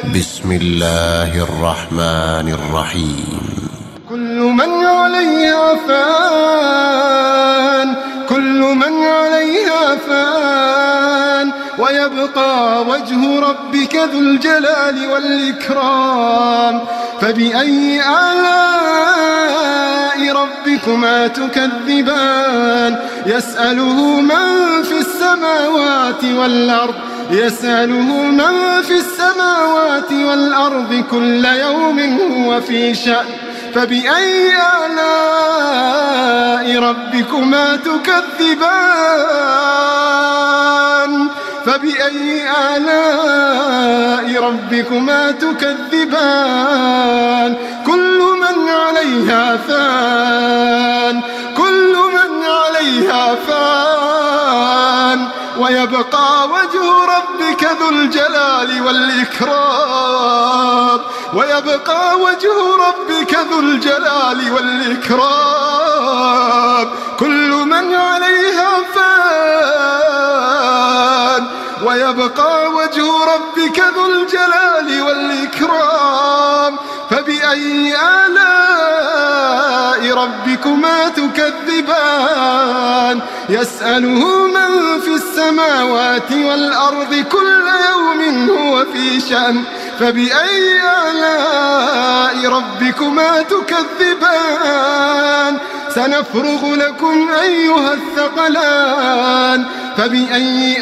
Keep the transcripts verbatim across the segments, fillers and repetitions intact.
بسم الله الرحمن الرحيم. كل من عليها فان، كل من عليها فان، ويبقى وجه ربك ذو الجلال والإكرام. فبأي آلاء ربكما تكذبان؟ يسأله من في السماوات والأرض يسأله من في السماوات والأرض كل يوم هو في شأن. فبأي آلاء ربكما تكذبان؟ فبأي آلاء ربكما تكذبان؟ كل من عليها فان، كل من عليها فان، ويبقى وجه ربك ذو الجلال والإكرام. ويبقى وجه ربك ذو الجلال والإكرام. كل من عليها فان، ويبقى وجه ربك ذو الجلال والإكرام. فبأي آلاء ربكما تكذبان؟ يسأله من في السماوات والأرض كل يوم هو في شأن. فبأي آلاء ربكما تكذبان؟ سنفرغ لكم أيها الثقلان. فبأي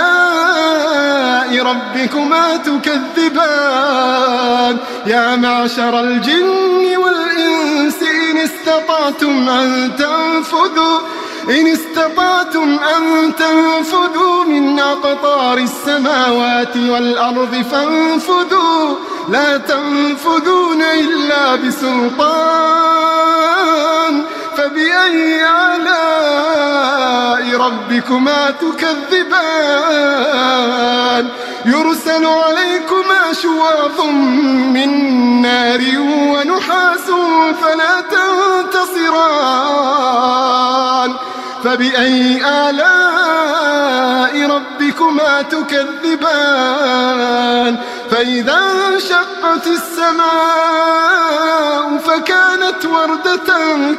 آلاء ربكما تكذبان؟ يا معشر الجن والإنس إن استطعتم أن تنفذوا إن استطعتم أن تنفذوا من أقطار السماوات والأرض فانفذوا، لا تنفذون إلا بسلطان. فبأي آلاء ربكما تكذبان؟ يرسل عليكما شواظ من نار ونحاس فلا تنتصران. فبأي آلاء ربكما تكذبان؟ فإذا انشقت السماء فكانت وردة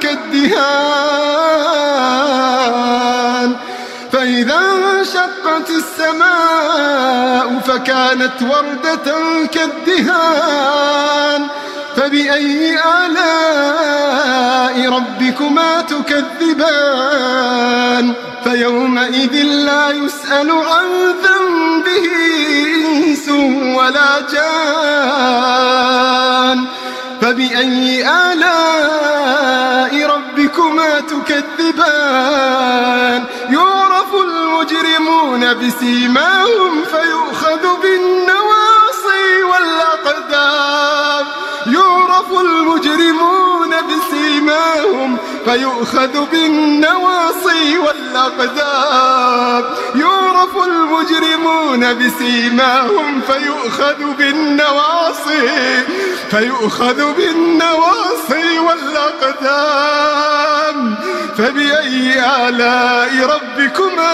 كالدهان. فإذا انشقت السماء فكانت وردة كالدهان. فبأي آلاء ربكما تكذبان؟ فيومئذ لا يسأل عن ذنبه إنس ولا جان. فبأي آلاء ربكما تكذبان؟ يعرف المجرمون بسيماهم فيؤخذ بالنواصي والأقدام. يعرف المجرمون بسيماهم فيؤخذ بالنواصي والأقدام. يعرف المجرمون بسيماهم فيؤخذ بالنواصي فيؤخذ بالنواصي والأقدام. فبأي آلاء ربكما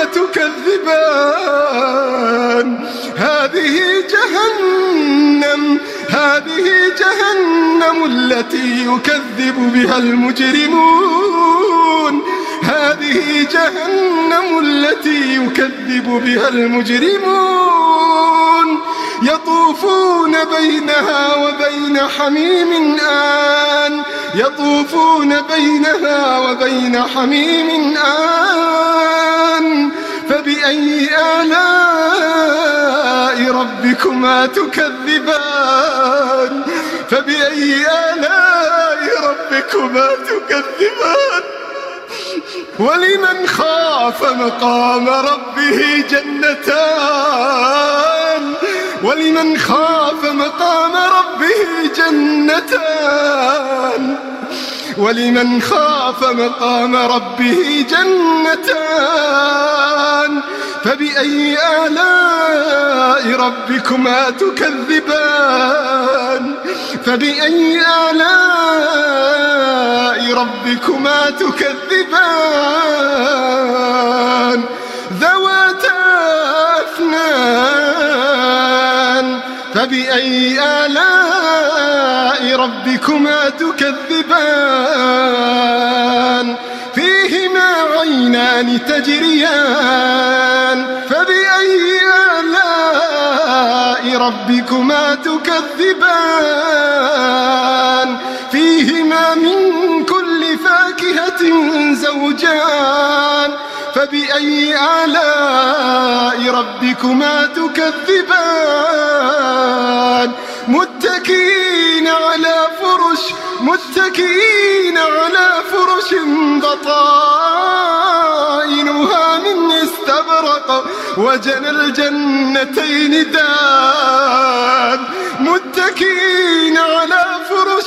تكذبان؟ هذه جهنم هذه جهنم التي يكذب بها المجرمون. هذه جهنم التي يكذب بها المجرمون. يطوفون بينها وبين حميم آن يطوفون بينها وبين حميم آن. فبأي آلاء ربكما تكذبان؟ فبأي آلاء ربكما تكذبان؟ ولمن خاف مقام ربه جنتان ولمن خاف مقام ربه جنتان ولمن خاف مقام ربه جنتان. فبأي آلاء ربكما تكذبان؟ فبأي آلاء ربكما تكذبان؟ ذواتا أفنان. فبأي فبأي آلاء ربكما تكذبان فيهما عينان تجريان فبأي آلاء ربكما تكذبان فيهما من كل فاكهة زوجان فبأي آلاء ربكما تكذبان متكئين على فرش متكئين على فرش بطائنها من استبرق وجنى الجنتين دان متكئين على فرش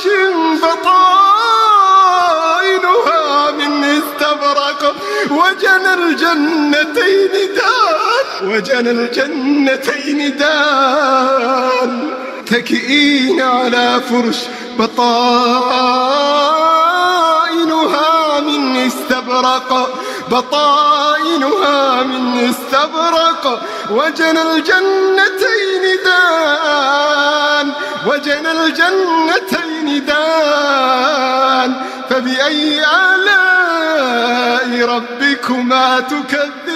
بطائنها من استبرق وجنى الجنتين دان وجنى الجنتين دان متكئين على فرش بطائنها من استبرق بطائنها من استبرق وجنى الجنتين دان وجنى الجنتين دان فبأي آلاء ربكما تكذبان